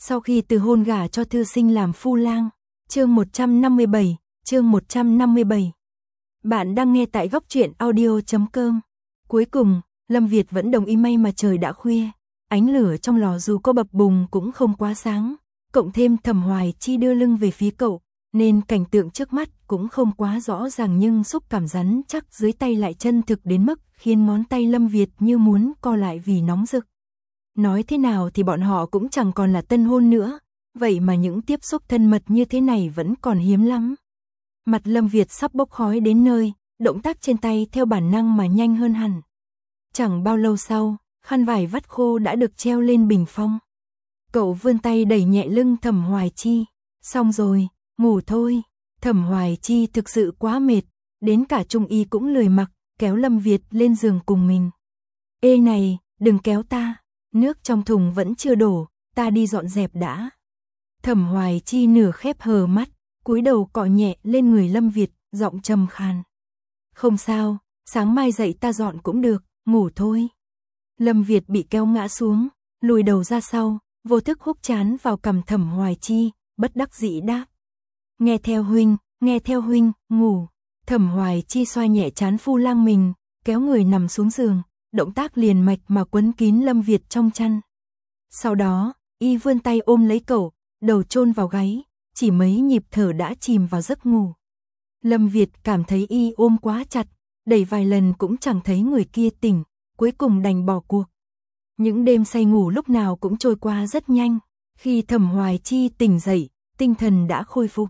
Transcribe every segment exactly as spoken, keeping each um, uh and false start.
Sau khi từ hôn gả cho thư sinh làm phu lang. Chương một trăm năm mươi bảy, chương một trăm năm mươi bảy. Bạn đang nghe tại góc truyện audio chấm com. Cuối cùng, Lâm Việt vẫn đồng ý, may mà trời đã khuya, ánh lửa trong lò dù có bập bùng cũng không quá sáng, cộng thêm Thẩm Hoài Chi đưa lưng về phía cậu, nên cảnh tượng trước mắt cũng không quá rõ ràng, nhưng xúc cảm rắn chắc dưới tay lại chân thực đến mức khiến ngón tay Lâm Việt như muốn co lại vì nóng rực. Nói thế nào thì bọn họ cũng chẳng còn là tân hôn nữa, vậy mà những tiếp xúc thân mật như thế này vẫn còn hiếm lắm. Mặt Lâm Việt sắp bốc khói đến nơi, động tác trên tay theo bản năng mà nhanh hơn hẳn. Chẳng bao lâu sau, khăn vải vắt khô đã được treo lên bình phong. Cậu vươn tay đẩy nhẹ lưng Thẩm Hoài Chi. Xong rồi, ngủ thôi. Thẩm Hoài Chi thực sự quá mệt, đến cả Trung Y cũng lười mặc, kéo Lâm Việt lên giường cùng mình. Ê này, đừng kéo ta, nước trong thùng vẫn chưa đổ, ta đi dọn dẹp đã. Thẩm Hoài Chi nửa khép hờ mắt, cúi đầu cọ nhẹ lên người Lâm Việt, giọng trầm khàn. Không sao, sáng mai dậy ta dọn cũng được, ngủ thôi. Lâm Việt bị kéo ngã xuống, lùi đầu ra sau, vô thức húc chán vào cằm Thẩm Hoài Chi, bất đắc dĩ đáp. Nghe theo huynh, nghe theo huynh, ngủ. Thẩm Hoài Chi xoa nhẹ trán phu lang mình, kéo người nằm xuống giường, động tác liền mạch mà quấn kín Lâm Việt trong chăn. Sau đó, y vươn tay ôm lấy cậu, đầu chôn vào gáy, chỉ mấy nhịp thở đã chìm vào giấc ngủ. Lâm Việt cảm thấy y ôm quá chặt, đẩy vài lần cũng chẳng thấy người kia tỉnh, cuối cùng đành bỏ cuộc. Những đêm say ngủ lúc nào cũng trôi qua rất nhanh, khi Thẩm Hoài Chi tỉnh dậy, tinh thần đã khôi phục.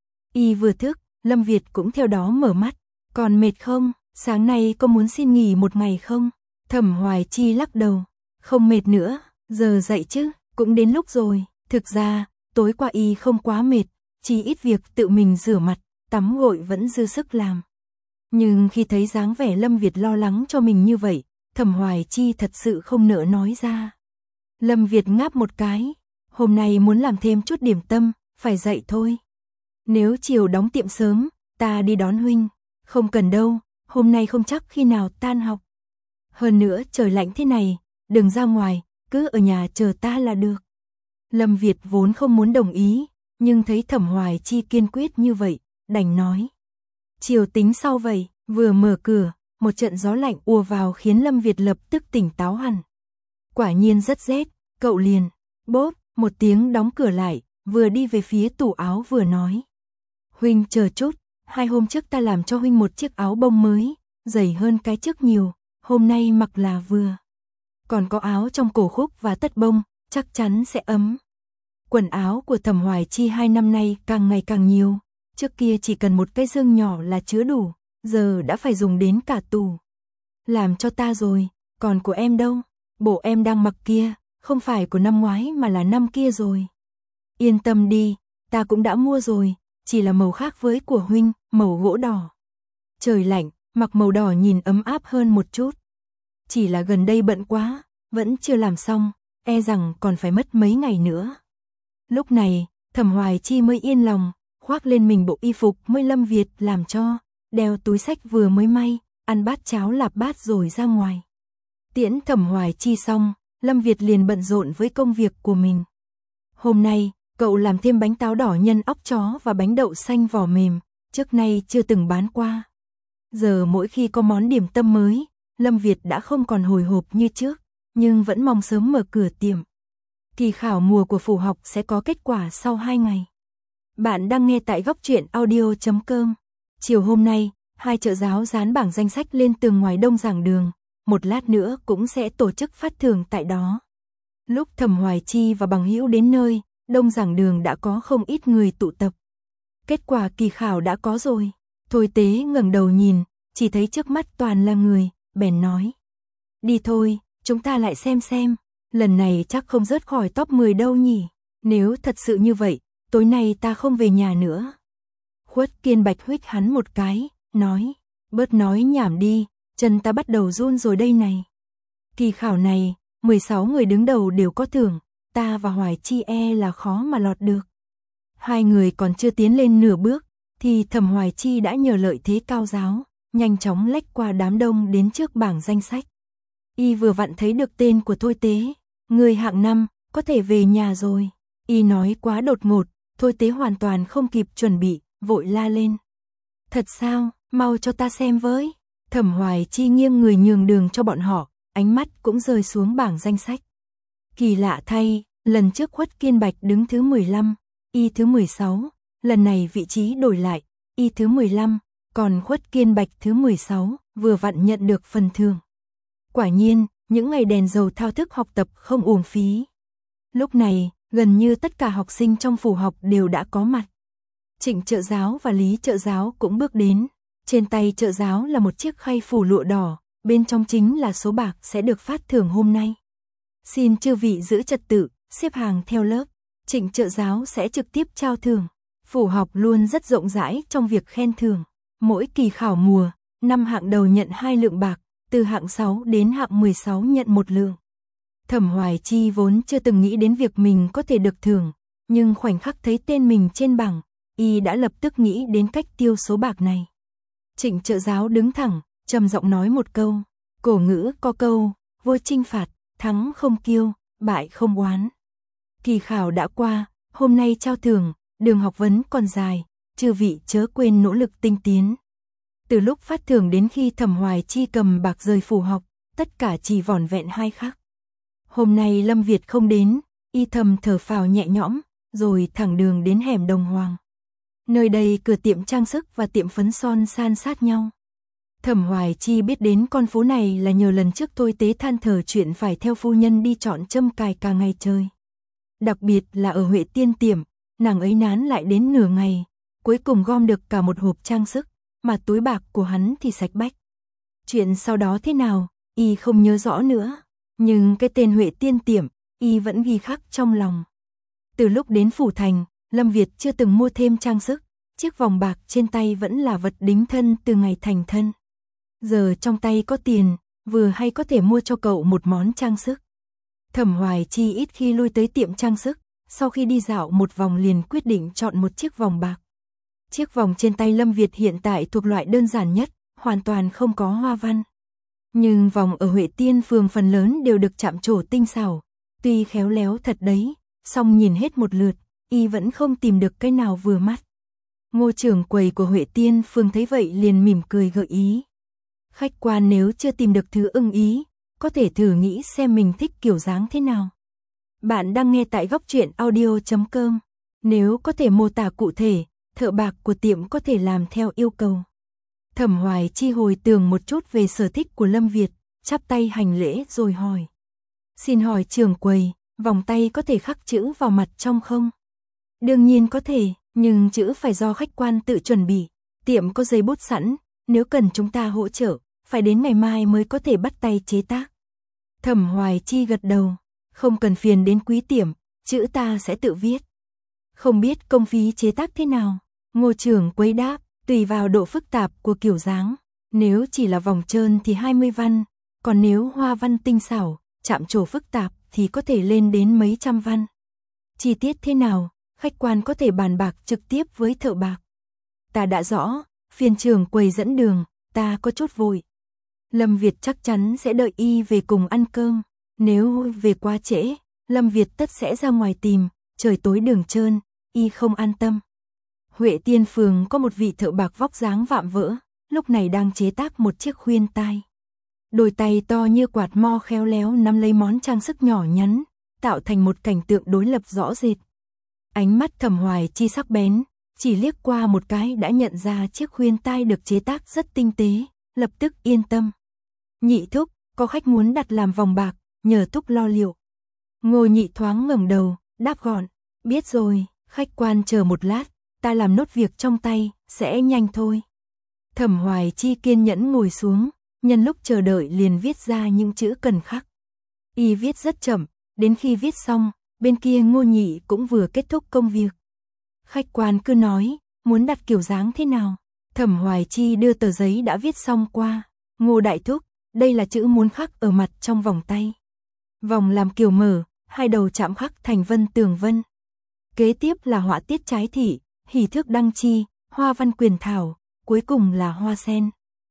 Y vừa thức, Lâm Việt cũng theo đó mở mắt. Còn mệt không? Sáng nay có muốn xin nghỉ một ngày không? Thẩm Hoài Chi lắc đầu. Không mệt nữa, giờ dậy chứ, cũng đến lúc rồi. Thực ra, tối qua y không quá mệt, chỉ ít việc tự mình rửa mặt, tắm gội vẫn dư sức làm. Nhưng khi thấy dáng vẻ Lâm Việt lo lắng cho mình như vậy, Thẩm Hoài Chi thật sự không nỡ nói ra. Lâm Việt ngáp một cái. Hôm nay muốn làm thêm chút điểm tâm, phải dậy thôi. Nếu chiều đóng tiệm sớm, ta đi đón huynh. Không cần đâu, hôm nay không chắc khi nào tan học. Hơn nữa trời lạnh thế này, đừng ra ngoài, cứ ở nhà chờ ta là được. Lâm Việt vốn không muốn đồng ý, nhưng thấy Thẩm Hoài Chi kiên quyết như vậy, đành nói. Chiều tính sau vậy. Vừa mở cửa, một trận gió lạnh ùa vào khiến Lâm Việt lập tức tỉnh táo hẳn. Quả nhiên rất rét, cậu liền, bốp, một tiếng đóng cửa lại, vừa đi về phía tủ áo vừa nói. Huynh chờ chút, hai hôm trước ta làm cho huynh một chiếc áo bông mới, dày hơn cái trước nhiều, hôm nay mặc là vừa. Còn có áo trong cổ khúc và tất bông, chắc chắn sẽ ấm. Quần áo của Thẩm Hoài Chi hai năm nay càng ngày càng nhiều, trước kia chỉ cần một cái dương nhỏ là chứa đủ, giờ đã phải dùng đến cả tủ. Làm cho ta rồi, còn của em đâu? Bộ em đang mặc kia, không phải của năm ngoái mà là năm kia rồi. Yên tâm đi, ta cũng đã mua rồi, chỉ là màu khác với của huynh, màu gỗ đỏ. Trời lạnh, mặc màu đỏ nhìn ấm áp hơn một chút. Chỉ là gần đây bận quá, vẫn chưa làm xong, e rằng còn phải mất mấy ngày nữa. Lúc này, Thẩm Hoài Chi mới yên lòng, khoác lên mình bộ y phục mới Lâm Việt làm cho, đeo túi xách vừa mới may, ăn bát cháo lạp bát rồi ra ngoài. Tiễn Thẩm Hoài Chi xong, Lâm Việt liền bận rộn với công việc của mình. Hôm nay, cậu làm thêm bánh táo đỏ nhân óc chó và bánh đậu xanh vỏ mềm, trước nay chưa từng bán qua. Giờ mỗi khi có món điểm tâm mới, Lâm Việt đã không còn hồi hộp như trước, nhưng vẫn mong sớm mở cửa tiệm. Kỳ khảo mùa của phủ học sẽ có kết quả sau hai ngày. Bạn đang nghe tại góc truyện audio chấm com. Chiều hôm nay, hai trợ giáo dán bảng danh sách lên tường ngoài đông giảng đường, một lát nữa cũng sẽ tổ chức phát thưởng tại đó. Lúc Thẩm Hoài Chi và bằng hữu đến nơi, đông giảng đường đã có không ít người tụ tập. Kết quả kỳ khảo đã có rồi. Thôi Tế ngẩng đầu nhìn, chỉ thấy trước mắt toàn là người, bèn nói. Đi thôi, chúng ta lại xem xem, lần này chắc không rớt khỏi top mười đâu nhỉ. Nếu thật sự như vậy, tối nay ta không về nhà nữa. Khuất Kiên Bạch huých hắn một cái, nói. Bớt nói nhảm đi, chân ta bắt đầu run rồi đây này. Kỳ khảo này, mười sáu người đứng đầu đều có thưởng, ta và Hoài Chi e là khó mà lọt được. Hai người còn chưa tiến lên nửa bước, thì Thẩm Hoài Chi đã nhờ lợi thế cao giáo, nhanh chóng lách qua đám đông đến trước bảng danh sách. Y vừa vặn thấy được tên của Thôi Tế, người hạng năm, có thể về nhà rồi. Y nói quá đột ngột, Thôi Tế hoàn toàn không kịp chuẩn bị, vội la lên. Thật sao, mau cho ta xem với. Thẩm Hoài Chi nghiêng người nhường đường cho bọn họ, ánh mắt cũng rơi xuống bảng danh sách. Kỳ lạ thay, lần trước Khuất Kiên Bạch đứng thứ mười lăm, Y thứ mười sáu, lần này vị trí đổi lại, Y thứ mười lăm, còn Khuất Kiên Bạch thứ mười sáu, vừa vặn nhận được phần thưởng. Quả nhiên, những ngày đèn dầu thao thức học tập không uổng phí. Lúc này, gần như tất cả học sinh trong phủ học đều đã có mặt. Trịnh Trợ Giáo và Lý Trợ Giáo cũng bước đến. Trên tay Trợ Giáo là một chiếc khay phủ lụa đỏ, bên trong chính là số bạc sẽ được phát thưởng hôm nay. Xin chư vị giữ trật tự, xếp hàng theo lớp. Trịnh Trợ Giáo sẽ trực tiếp trao thưởng. Phủ học luôn rất rộng rãi trong việc khen thưởng. Mỗi kỳ khảo mùa, năm hạng đầu nhận hai lượng bạc, từ hạng sáu đến hạng mười sáu nhận một lượng. Thẩm Hoài Chi vốn chưa từng nghĩ đến việc mình có thể được thưởng, nhưng khoảnh khắc thấy tên mình trên bảng, Y đã lập tức nghĩ đến cách tiêu số bạc này. Trịnh Trợ Giáo đứng thẳng, trầm giọng nói một câu. Cổ ngữ có câu, vô trinh phạt, thắng không kiêu, bại không oán. Kỳ khảo đã qua, hôm nay trao thưởng, đường học vấn còn dài, chư vị chớ quên nỗ lực tinh tiến. Từ lúc phát thưởng đến khi Thẩm Hoài Chi cầm bạc rời phủ học, tất cả chỉ vỏn vẹn hai khắc. Hôm nay Lâm Việt không đến, Y thầm thở phào nhẹ nhõm, rồi thẳng đường đến hẻm Đồng Hoàng. Nơi đây cửa tiệm trang sức và tiệm phấn son san sát nhau. Thẩm Hoài Chi biết đến con phố này là nhờ lần trước Thôi Tế than thở chuyện phải theo phu nhân đi chọn châm cài cả ngày trời. Đặc biệt là ở Huệ Tiên tiệm, nàng ấy nán lại đến nửa ngày, cuối cùng gom được cả một hộp trang sức, mà túi bạc của hắn thì sạch bách. Chuyện sau đó thế nào, Y không nhớ rõ nữa, nhưng cái tên Huệ Tiên tiệm, Y vẫn ghi khắc trong lòng. Từ lúc đến phủ thành, Lâm Việt chưa từng mua thêm trang sức, chiếc vòng bạc trên tay vẫn là vật đính thân từ ngày thành thân. Giờ trong tay có tiền, vừa hay có thể mua cho cậu một món trang sức. Thẩm Hoài Chi ít khi lui tới tiệm trang sức, sau khi đi dạo một vòng liền quyết định chọn một chiếc vòng bạc. Chiếc vòng trên tay Lâm Việt hiện tại thuộc loại đơn giản nhất, hoàn toàn không có hoa văn. Nhưng vòng ở Huệ Tiên phường phần lớn đều được chạm trổ tinh xảo, tuy khéo léo thật đấy, song nhìn hết một lượt, Y vẫn không tìm được cái nào vừa mắt. Ngô trưởng quầy của Huệ Tiên phường thấy vậy liền mỉm cười gợi ý. Khách quan nếu chưa tìm được thứ ưng ý, có thể thử nghĩ xem mình thích kiểu dáng thế nào. Bạn đang nghe tại góc truyện audio chấm com. Nếu có thể mô tả cụ thể, thợ bạc của tiệm có thể làm theo yêu cầu. Thẩm Hoài Chi hồi tưởng một chút về sở thích của Lâm Việt, chắp tay hành lễ rồi hỏi. Xin hỏi trưởng quầy, vòng tay có thể khắc chữ vào mặt trong không? Đương nhiên có thể, nhưng chữ phải do khách quan tự chuẩn bị. Tiệm có giấy bút sẵn, nếu cần chúng ta hỗ trợ, phải đến ngày mai mới có thể bắt tay chế tác. Thẩm Hoài Chi gật đầu, không cần phiền đến quý tiệm, chữ ta sẽ tự viết. Không biết công phí chế tác thế nào? Ngô trưởng quầy đáp, tùy vào độ phức tạp của kiểu dáng. Nếu chỉ là vòng trơn thì hai mươi văn, còn nếu hoa văn tinh xảo, chạm trổ phức tạp thì có thể lên đến mấy trăm văn. Chi tiết thế nào, khách quan có thể bàn bạc trực tiếp với thợ bạc. Ta đã rõ, phiên trưởng quầy dẫn đường, ta có chút vội. Lâm Việt chắc chắn sẽ đợi Y về cùng ăn cơm. Nếu về quá trễ, Lâm Việt tất sẽ ra ngoài tìm, trời tối đường trơn, Y không an tâm. Huệ Tiên phường có một vị thợ bạc vóc dáng vạm vỡ, lúc này đang chế tác một chiếc khuyên tai. Đôi tay to như quạt mo khéo léo nắm lấy món trang sức nhỏ nhắn, tạo thành một cảnh tượng đối lập rõ rệt. Ánh mắt Thẩm Hoài Chi sắc bén, chỉ liếc qua một cái đã nhận ra chiếc khuyên tai được chế tác rất tinh tế, lập tức yên tâm. Nhị thúc, có khách muốn đặt làm vòng bạc, nhờ thúc lo liệu. Ngô Nhị thoáng ngẩng đầu, đáp gọn, biết rồi, khách quan chờ một lát, ta làm nốt việc trong tay, sẽ nhanh thôi. Thẩm Hoài Chi kiên nhẫn ngồi xuống, nhân lúc chờ đợi liền viết ra những chữ cần khắc. Y viết rất chậm, đến khi viết xong, bên kia Ngô Nhị cũng vừa kết thúc công việc. Khách quan cứ nói, muốn đặt kiểu dáng thế nào? Thẩm Hoài Chi đưa tờ giấy đã viết xong qua. Ngô đại thúc, đây là chữ muốn khắc ở mặt trong vòng tay. Vòng làm kiểu mở, hai đầu chạm khắc thành vân tường vân. Kế tiếp là họa tiết trái thị, hỷ thước đăng chi, hoa văn quyền thảo, cuối cùng là hoa sen.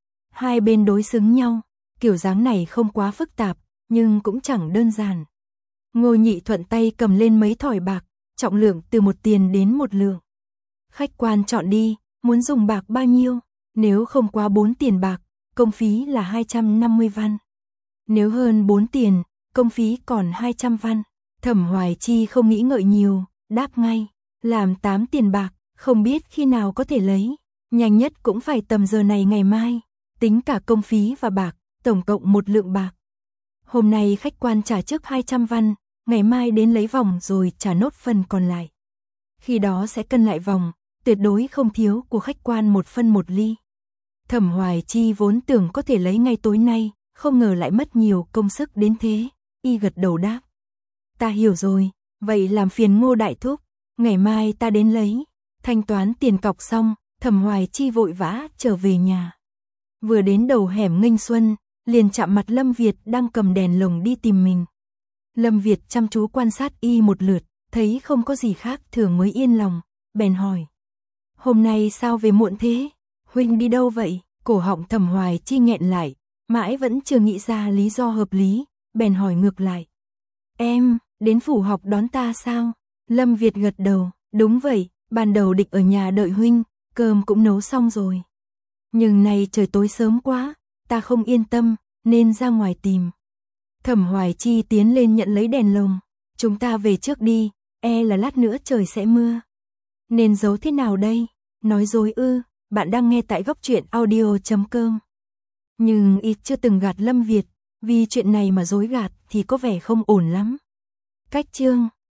Hai bên đối xứng nhau, kiểu dáng này không quá phức tạp, nhưng cũng chẳng đơn giản. Ngô Nhị thuận tay cầm lên mấy thỏi bạc, trọng lượng từ một tiền đến một lượng. Khách quan chọn đi, muốn dùng bạc bao nhiêu? Nếu không quá bốn tiền bạc, công phí là hai trăm năm mươi văn. Nếu hơn bốn tiền, công phí còn hai trăm văn. Thẩm Hoài Chi không nghĩ ngợi nhiều, đáp ngay, làm tám tiền bạc, không biết khi nào có thể lấy, nhanh nhất cũng phải tầm giờ này ngày mai, tính cả công phí và bạc, tổng cộng một lượng bạc. Hôm nay khách quan trả trước hai trăm văn, ngày mai đến lấy vòng rồi trả nốt phần còn lại. Khi đó sẽ cân lại vòng, tuyệt đối không thiếu của khách quan một phân một ly. Thẩm Hoài Chi vốn tưởng có thể lấy ngay tối nay, không ngờ lại mất nhiều công sức đến thế, y gật đầu đáp. Ta hiểu rồi, vậy làm phiền Ngô đại thúc, ngày mai ta đến lấy. Thanh toán tiền cọc xong, Thẩm Hoài Chi vội vã trở về nhà. Vừa đến đầu hẻm Nghênh Xuân, liền chạm mặt Lâm Việt đang cầm đèn lồng đi tìm mình. Lâm Việt chăm chú quan sát y một lượt, thấy không có gì khác thường mới yên lòng, bèn hỏi. Hôm nay sao về muộn thế? Huynh đi đâu vậy? Cổ họng Thẩm Hoài Chi nghẹn lại, mãi vẫn chưa nghĩ ra lý do hợp lý, bèn hỏi ngược lại. Em, đến phủ học đón ta sao? Lâm Việt gật đầu, đúng vậy, ban đầu định ở nhà đợi huynh, cơm cũng nấu xong rồi. Nhưng nay trời tối sớm quá, ta không yên tâm, nên ra ngoài tìm. Thẩm Hoài Chi tiến lên nhận lấy đèn lồng, chúng ta về trước đi, e là lát nữa trời sẽ mưa. Nên giấu thế nào đây? Nói dối ư? Bạn đang nghe tại góc truyện audio chấm com. Nhưng y chưa từng gạt Lâm Việt, vì chuyện này mà dối gạt thì có vẻ không ổn lắm. Cách chương